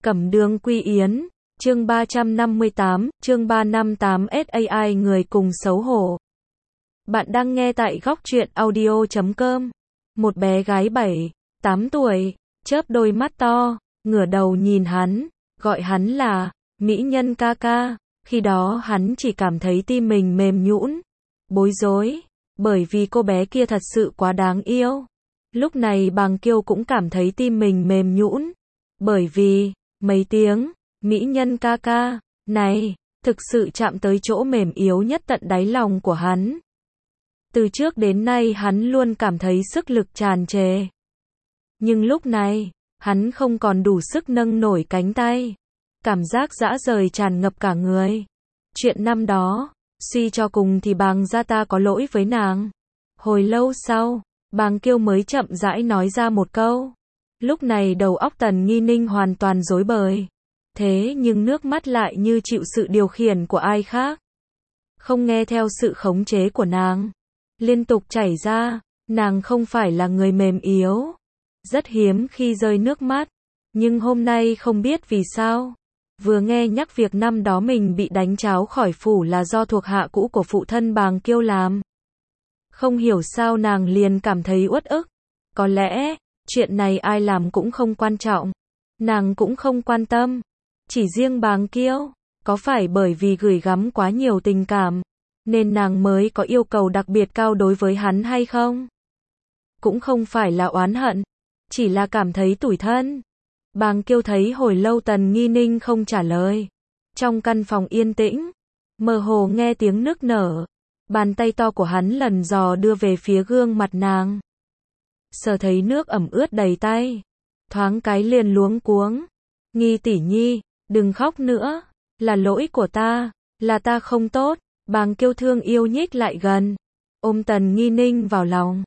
Cẩm Đường Quy Yến, chương 358, chương 358 SAI người cùng xấu hổ. Bạn đang nghe tại góc truyện audio.com. Một bé gái 7, 8 tuổi, chớp đôi mắt to, ngửa đầu nhìn hắn, gọi hắn là mỹ nhân ca ca. Khi đó hắn chỉ cảm thấy tim mình mềm nhũn, bối rối, bởi vì cô bé kia thật sự quá đáng yêu. Lúc này Bàng Kiêu cũng cảm thấy tim mình mềm nhũn, bởi vì mấy tiếng mỹ nhân ca ca này thực sự chạm tới chỗ mềm yếu nhất tận đáy lòng của hắn. Từ trước đến nay hắn luôn cảm thấy sức lực tràn trề, nhưng lúc này hắn không còn đủ sức nâng nổi cánh tay, cảm giác dã rời tràn ngập cả người. Chuyện năm đó, suy cho cùng thì Bàng gia ta có lỗi với nàng. Hồi lâu sau, Bàng Kiêu mới chậm rãi nói ra một câu. Lúc này đầu óc Tần Nghi Ninh hoàn toàn rối bời, thế nhưng nước mắt lại như chịu sự điều khiển của ai khác, không nghe theo sự khống chế của nàng, liên tục chảy ra. Nàng không phải là người mềm yếu, rất hiếm khi rơi nước mắt, nhưng hôm nay không biết vì sao, vừa nghe nhắc việc năm đó mình bị đánh tráo khỏi phủ là do thuộc hạ cũ của phụ thân Bàng Kiêu làm, không hiểu sao nàng liền cảm thấy uất ức. Có lẽ chuyện này ai làm cũng không quan trọng, nàng cũng không quan tâm, chỉ riêng Bàng Kiêu, có phải bởi vì gửi gắm quá nhiều tình cảm, nên nàng mới có yêu cầu đặc biệt cao đối với hắn hay không? Cũng không phải là oán hận, chỉ là cảm thấy tủi thân. Bàng Kiêu thấy hồi lâu Tần Nghi Ninh không trả lời. Trong căn phòng yên tĩnh, mơ hồ nghe tiếng nức nở, bàn tay to của hắn lần dò đưa về phía gương mặt nàng. Sờ thấy nước ẩm ướt đầy tay, thoáng cái liền luống cuống. Nghi tỷ nhi, đừng khóc nữa, là lỗi của ta, là ta không tốt. Bàng Kiêu thương yêu nhích lại gần, ôm Tần Nghi Ninh vào lòng.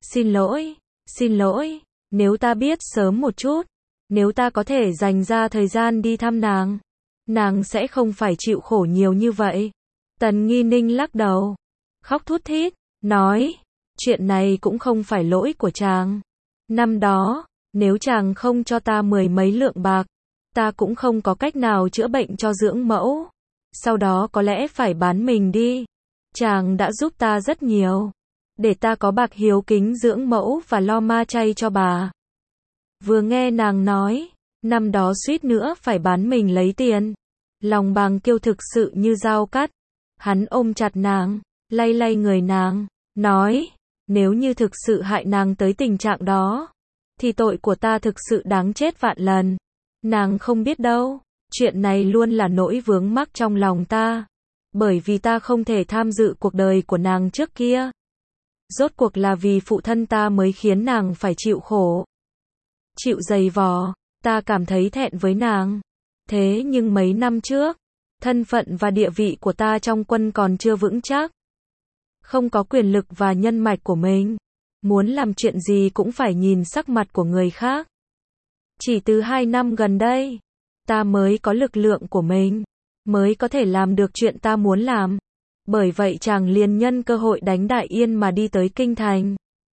Xin lỗi, nếu ta biết sớm một chút, nếu ta có thể dành ra thời gian đi thăm nàng sẽ không phải chịu khổ nhiều như vậy. Tần Nghi Ninh lắc đầu, khóc thút thít, nói, chuyện này cũng không phải lỗi của chàng. Năm đó, nếu chàng không cho ta 10 mấy lượng bạc, ta cũng không có cách nào chữa bệnh cho dưỡng mẫu. Sau đó có lẽ phải bán mình đi. Chàng đã giúp ta rất nhiều, để ta có bạc hiếu kính dưỡng mẫu và lo ma chay cho bà. Vừa nghe nàng nói, năm đó suýt nữa phải bán mình lấy tiền, lòng Bàng Kiêu thực sự như dao cắt. Hắn ôm chặt nàng, lay lay người nàng, nói, nếu như thực sự hại nàng tới tình trạng đó, thì tội của ta thực sự đáng chết vạn lần. Nàng không biết đâu, chuyện này luôn là nỗi vướng mắc trong lòng ta, bởi vì ta không thể tham dự cuộc đời của nàng trước kia. Rốt cuộc là vì phụ thân ta mới khiến nàng phải chịu khổ, chịu dày vò, ta cảm thấy thẹn với nàng. Thế nhưng mấy năm trước, thân phận và địa vị của ta trong quân còn chưa vững chắc, không có quyền lực và nhân mạch của mình, muốn làm chuyện gì cũng phải nhìn sắc mặt của người khác. Chỉ từ 2 năm gần đây, ta mới có lực lượng của mình, mới có thể làm được chuyện ta muốn làm. Bởi vậy chàng liền nhân cơ hội đánh Đại Yên mà đi tới Kinh Thành.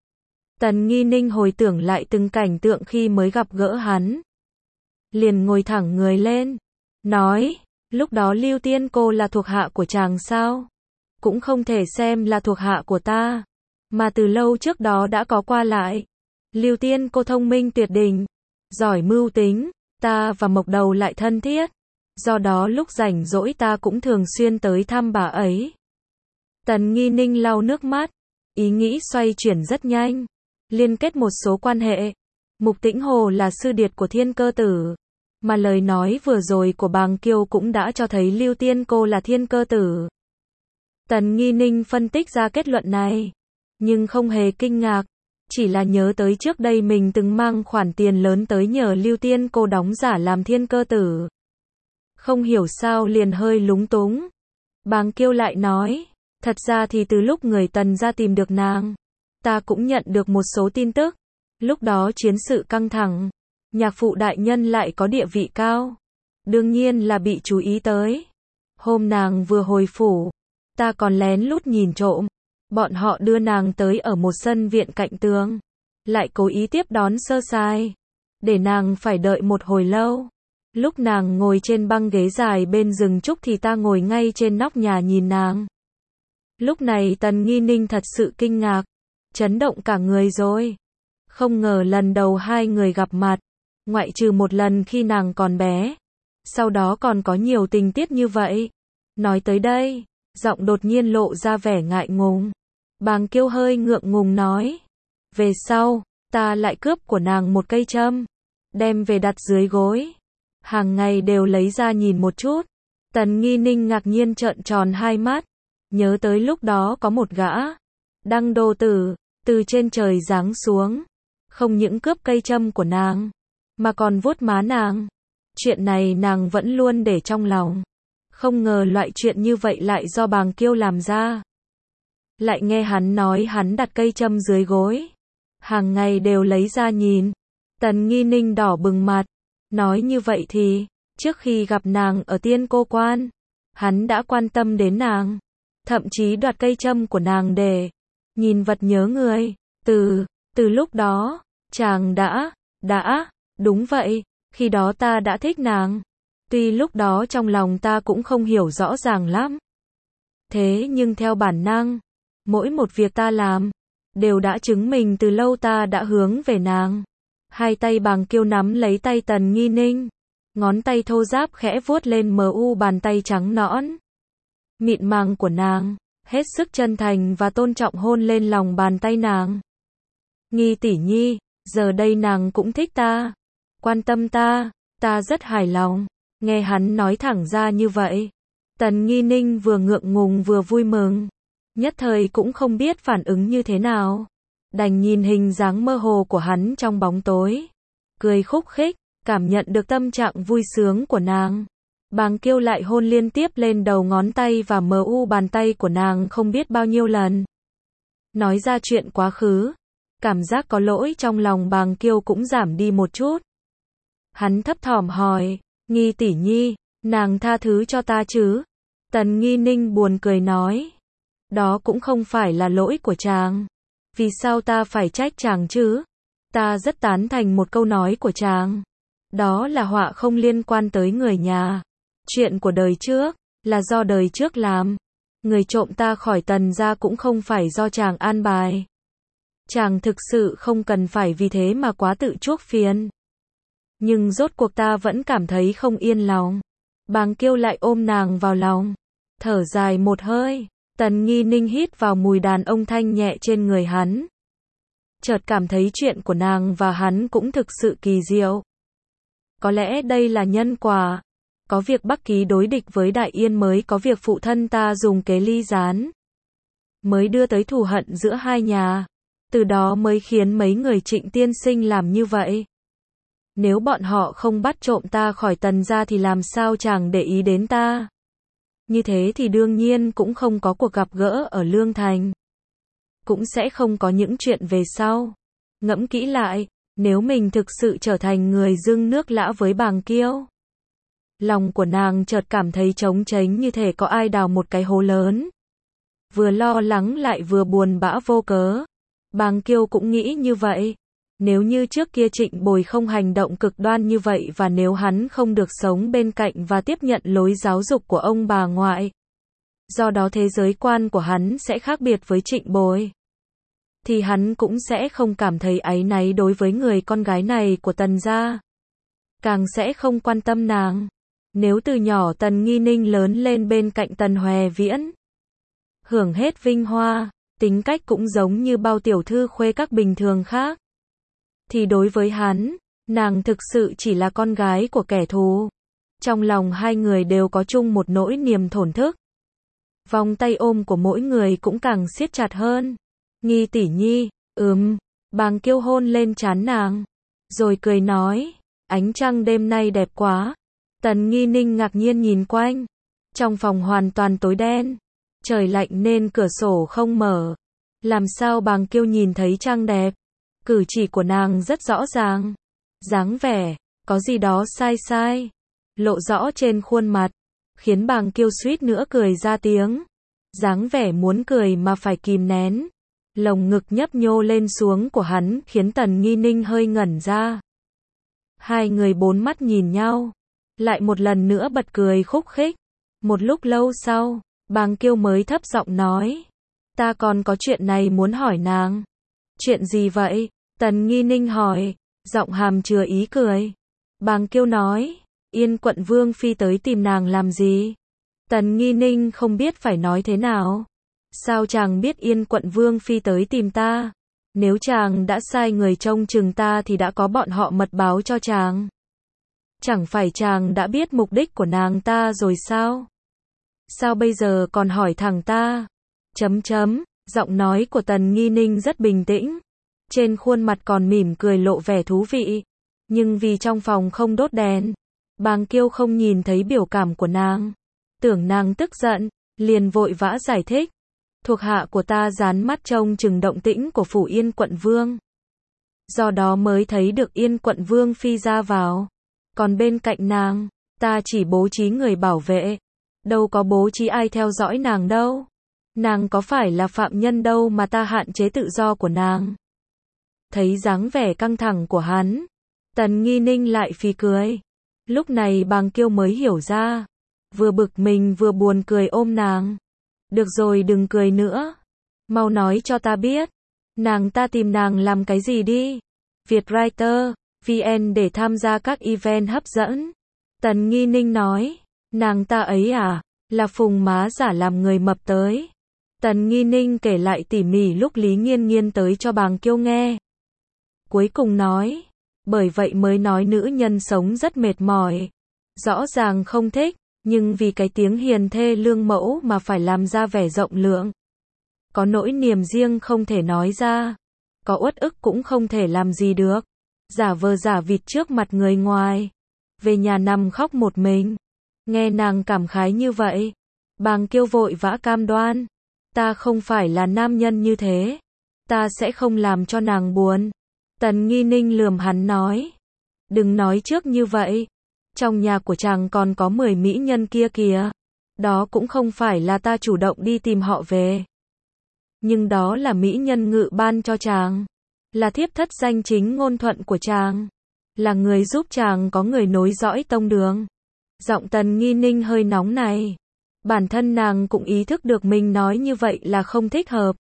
Tần Nghi Ninh hồi tưởng lại từng cảnh tượng khi mới gặp gỡ hắn, liền ngồi thẳng người lên, nói, lúc đó Lưu Tiên cô là thuộc hạ của chàng sao? Cũng không thể xem là thuộc hạ của ta, mà từ lâu trước đó đã có qua lại. Lưu Tiên cô thông minh tuyệt đỉnh, giỏi mưu tính, ta và Mộc Đầu lại thân thiết, do đó lúc rảnh rỗi ta cũng thường xuyên tới thăm bà ấy. Tần Nghi Ninh lau nước mắt, ý nghĩ xoay chuyển rất nhanh, liên kết một số quan hệ. Mục Tĩnh Hồ là sư điệt của Thiên Cơ Tử, mà lời nói vừa rồi của Bàng Kiêu cũng đã cho thấy Lưu Tiên cô là Thiên Cơ Tử. Tần Nghi Ninh phân tích ra kết luận này, nhưng không hề kinh ngạc, chỉ là nhớ tới trước đây mình từng mang khoản tiền lớn tới nhờ Lưu Tiên cô đóng giả làm Thiên Cơ Tử. Không hiểu sao liền hơi lúng túng. Bàng Kiêu lại nói, thật ra thì từ lúc người Tần ra tìm được nàng, ta cũng nhận được một số tin tức. Lúc đó chiến sự căng thẳng, nhạc phụ đại nhân lại có địa vị cao, đương nhiên là bị chú ý tới. Hôm nàng vừa hồi phủ, ta còn lén lút nhìn trộm, bọn họ đưa nàng tới ở một sân viện cạnh tường, lại cố ý tiếp đón sơ sài, để nàng phải đợi một hồi lâu. Lúc nàng ngồi trên băng ghế dài bên rừng trúc thì ta ngồi ngay trên nóc nhà nhìn nàng. Lúc này Tần Nghi Ninh thật sự kinh ngạc, chấn động cả người rồi. Không ngờ lần đầu hai người gặp mặt, ngoại trừ một lần khi nàng còn bé, sau đó còn có nhiều tình tiết như vậy. Nói tới đây, giọng đột nhiên lộ ra vẻ ngại ngùng. Bàng Kiêu hơi ngượng ngùng nói. Về sau, ta lại cướp của nàng một cây châm, đem về đặt dưới gối. Hàng ngày đều lấy ra nhìn một chút. Tần Nghi Ninh ngạc nhiên trợn tròn hai mắt, nhớ tới lúc đó có một gã đăng đô tử từ trên trời giáng xuống, không những cướp cây châm của nàng, mà còn vuốt má nàng. Chuyện này nàng vẫn luôn để trong lòng. Không ngờ loại chuyện như vậy lại do Bàng Kiêu làm ra. Lại nghe hắn nói hắn đặt cây châm dưới gối, hàng ngày đều lấy ra nhìn. Tần Nghi Ninh đỏ bừng mặt, nói như vậy thì, trước khi gặp nàng ở Tiên Cô Quan, hắn đã quan tâm đến nàng, thậm chí đoạt cây châm của nàng để nhìn vật nhớ người. Từ lúc đó, chàng đúng vậy, khi đó ta đã thích nàng. Tuy lúc đó trong lòng ta cũng không hiểu rõ ràng lắm. Thế nhưng theo bản năng, mỗi một việc ta làm, đều đã chứng minh từ lâu ta đã hướng về nàng. Hai tay Bàng Kiêu nắm lấy tay Tần Nghi Ninh, ngón tay thô ráp khẽ vuốt lên bàn tay trắng nõn mịn màng của nàng, hết sức chân thành và tôn trọng hôn lên lòng bàn tay nàng. Nghi tỷ nhi, giờ đây nàng cũng thích ta, quan tâm ta rất hài lòng. Nghe hắn nói thẳng ra như vậy, Tần Nghi Ninh vừa ngượng ngùng vừa vui mừng, nhất thời cũng không biết phản ứng như thế nào, đành nhìn hình dáng mơ hồ của hắn trong bóng tối, cười khúc khích, cảm nhận được tâm trạng vui sướng của nàng. Bàng Kiêu lại hôn liên tiếp lên đầu ngón tay và bàn tay của nàng không biết bao nhiêu lần. Nói ra chuyện quá khứ, cảm giác có lỗi trong lòng Bàng Kiêu cũng giảm đi một chút. Hắn thấp thỏm hỏi, Nghi tỷ nhi, nàng tha thứ cho ta chứ? Tần Nghi Ninh buồn cười nói, đó cũng không phải là lỗi của chàng. Vì sao ta phải trách chàng chứ? Ta rất tán thành một câu nói của chàng. Đó là họa không liên quan tới người nhà. Chuyện của đời trước, là do đời trước làm. Người trộm ta khỏi Tần gia cũng không phải do chàng an bài. Chàng thực sự không cần phải vì thế mà quá tự chuốc phiền. Nhưng rốt cuộc ta vẫn cảm thấy không yên lòng. Bàng Kiêu lại ôm nàng vào lòng, thở dài một hơi. Tần Nghi Ninh hít vào mùi đàn ông thanh nhẹ trên người hắn. Chợt cảm thấy chuyện của nàng và hắn cũng thực sự kỳ diệu. Có lẽ đây là nhân quả. Có việc Bắc Ký đối địch với Đại Yên mới có việc phụ thân ta dùng kế ly gián, mới đưa tới thù hận giữa hai nhà. Từ đó mới khiến mấy người Trịnh tiên sinh làm như vậy. Nếu bọn họ không bắt trộm ta khỏi Tần gia thì làm sao chàng để ý đến ta? Như thế thì đương nhiên cũng không có cuộc gặp gỡ ở Lương Thành. Cũng sẽ không có những chuyện về sau. Ngẫm kỹ lại, nếu mình thực sự trở thành người dưng nước lã với Bàng Kiêu. Lòng của nàng chợt cảm thấy trống tránh như thể có ai đào một cái hố lớn. Vừa lo lắng lại vừa buồn bã vô cớ. Bàng Kiêu cũng nghĩ như vậy. Nếu như trước kia Trịnh Bồi không hành động cực đoan như vậy và nếu hắn không được sống bên cạnh và tiếp nhận lối giáo dục của ông bà ngoại, do đó thế giới quan của hắn sẽ khác biệt với Trịnh Bồi, thì hắn cũng sẽ không cảm thấy áy náy đối với người con gái này của Tần gia. Càng sẽ không quan tâm nàng. Nếu từ nhỏ Tần Nghi Ninh lớn lên bên cạnh Tần Hòe Viễn, hưởng hết vinh hoa, tính cách cũng giống như bao tiểu thư khuê các bình thường khác, thì đối với hắn, nàng thực sự chỉ là con gái của kẻ thù. Trong lòng hai người đều có chung một nỗi niềm thổn thức. Vòng tay ôm của mỗi người cũng càng siết chặt hơn. Nghi tỷ nhi, Bàng Kiêu hôn lên trán nàng, rồi cười nói, ánh trăng đêm nay đẹp quá. Tần Nghi Ninh ngạc nhiên nhìn quanh. Trong phòng hoàn toàn tối đen, trời lạnh nên cửa sổ không mở. Làm sao Bàng Kiêu nhìn thấy trăng đẹp? Cử chỉ của nàng rất rõ ràng. Dáng vẻ, có gì đó sai, lộ rõ trên khuôn mặt, khiến Bàng Kiêu suýt nữa cười ra tiếng. Dáng vẻ muốn cười mà phải kìm nén. Lồng ngực nhấp nhô lên xuống của hắn khiến Tần Nghi Ninh hơi ngẩn ra. Hai người bốn mắt nhìn nhau. lại một lần nữa bật cười khúc khích. Một lúc lâu sau, Bàng Kiêu mới thấp giọng nói. Ta còn có chuyện này muốn hỏi nàng. Chuyện gì vậy? Tần Nghi Ninh hỏi, giọng hàm chứa ý cười. Bàng Kiêu nói, Yên quận Vương Phi tới tìm nàng làm gì? Tần Nghi Ninh không biết phải nói thế nào. Sao chàng biết Yên quận Vương Phi tới tìm ta? Nếu chàng đã sai người trông chừng ta thì đã có bọn họ mật báo cho chàng. Chẳng phải chàng đã biết mục đích của nàng ta rồi sao? Sao bây giờ còn hỏi thẳng ta? Giọng nói của Tần Nghi Ninh rất bình tĩnh. Trên khuôn mặt còn mỉm cười lộ vẻ thú vị. Nhưng vì trong phòng không đốt đèn, Bàng Kiêu không nhìn thấy biểu cảm của nàng. Tưởng nàng tức giận, liền vội vã giải thích. Thuộc hạ của ta dán mắt trông chừng động tĩnh của phủ Yên quận Vương. Do đó mới thấy được Yên quận Vương Phi ra vào. Còn bên cạnh nàng, ta chỉ bố trí người bảo vệ. Đâu có bố trí ai theo dõi nàng đâu. Nàng có phải là phạm nhân đâu mà ta hạn chế tự do của nàng. Thấy dáng vẻ căng thẳng của hắn, Tần Nghi Ninh lại phì cười. Lúc này Bàng Kiêu mới hiểu ra. Vừa bực mình vừa buồn cười ôm nàng. Được rồi đừng cười nữa. Mau nói cho ta biết. Nàng ta tìm nàng làm cái gì đi. Vietwriter, VN để tham gia các event hấp dẫn. Tần Nghi Ninh nói. Nàng ta ấy à, là Phùng má giả làm người mập tới. Tần Nghi Ninh kể lại tỉ mỉ lúc Lý Nghiên Nghiên tới cho Bàng Kiêu nghe. Cuối cùng nói. Bởi vậy mới nói nữ nhân sống rất mệt mỏi. Rõ ràng không thích, nhưng vì cái tiếng hiền thê lương mẫu mà phải làm ra vẻ rộng lượng. Có nỗi niềm riêng không thể nói ra. Có uất ức cũng không thể làm gì được. Giả vờ giả vịt trước mặt người ngoài. Về nhà nằm khóc một mình. Nghe nàng cảm khái như vậy. Bàng Kiêu vội vã cam đoan. Ta không phải là nam nhân như thế. Ta sẽ không làm cho nàng buồn. Tần Nghi Ninh lườm hắn nói. Đừng nói trước như vậy. Trong nhà của chàng còn có 10 mỹ nhân kia kìa. Đó cũng không phải là ta chủ động đi tìm họ về. Nhưng đó là mỹ nhân ngự ban cho chàng. Là thiếp thất danh chính ngôn thuận của chàng. Là người giúp chàng có người nối dõi tông đường. Giọng Tần Nghi Ninh hơi nóng này. Bản thân nàng cũng ý thức được mình nói như vậy là không thích hợp.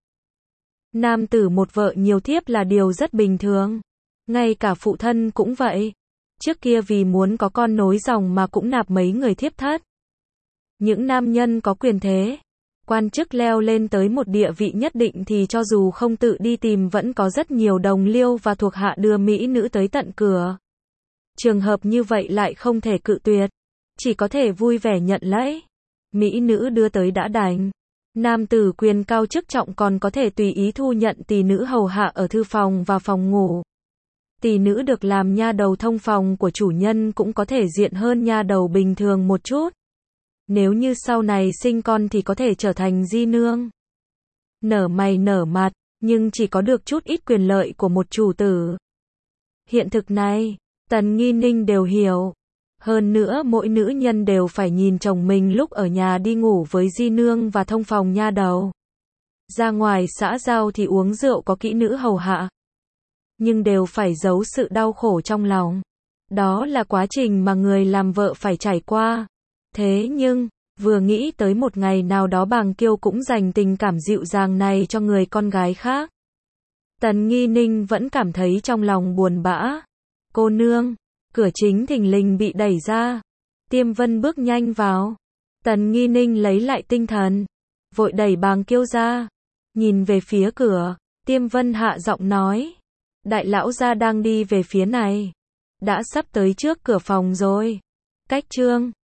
Nam tử một vợ nhiều thiếp là điều rất bình thường. Ngay cả phụ thân cũng vậy. Trước kia vì muốn có con nối dòng mà cũng nạp mấy người thiếp thất. Những nam nhân có quyền thế, quan chức leo lên tới một địa vị nhất định thì cho dù không tự đi tìm vẫn có rất nhiều đồng liêu và thuộc hạ đưa mỹ nữ tới tận cửa. Trường hợp như vậy lại không thể cự tuyệt. Chỉ có thể vui vẻ nhận lấy. Mỹ nữ đưa tới đã đành. Nam tử quyền cao chức trọng còn có thể tùy ý thu nhận tỳ nữ hầu hạ ở thư phòng và phòng ngủ. Tỳ nữ được làm nha đầu thông phòng của chủ nhân cũng có thể diện hơn nha đầu bình thường một chút. Nếu như sau này sinh con thì có thể trở thành di nương. Nở mày nở mặt, nhưng chỉ có được chút ít quyền lợi của một chủ tử. Hiện thực này, Tần Nghi Ninh đều hiểu. Hơn nữa mỗi nữ nhân đều phải nhìn chồng mình lúc ở nhà đi ngủ với di nương và thông phòng nha đầu. Ra ngoài xã giao thì uống rượu có kỹ nữ hầu hạ. Nhưng đều phải giấu sự đau khổ trong lòng. Đó là quá trình mà người làm vợ phải trải qua. Thế nhưng, vừa nghĩ tới một ngày nào đó Bàng Kiêu cũng dành tình cảm dịu dàng này cho người con gái khác. Tần Nghi Ninh vẫn cảm thấy trong lòng buồn bã. Cô nương, cửa chính thình lình bị đẩy ra. Tiêm Vân bước nhanh vào. Tần Nghi Ninh lấy lại tinh thần. Vội đẩy Bàng Kiêu ra. Nhìn về phía cửa, Tiêm Vân hạ giọng nói. Đại lão gia đang đi về phía này. Đã sắp tới trước cửa phòng rồi. Cách chương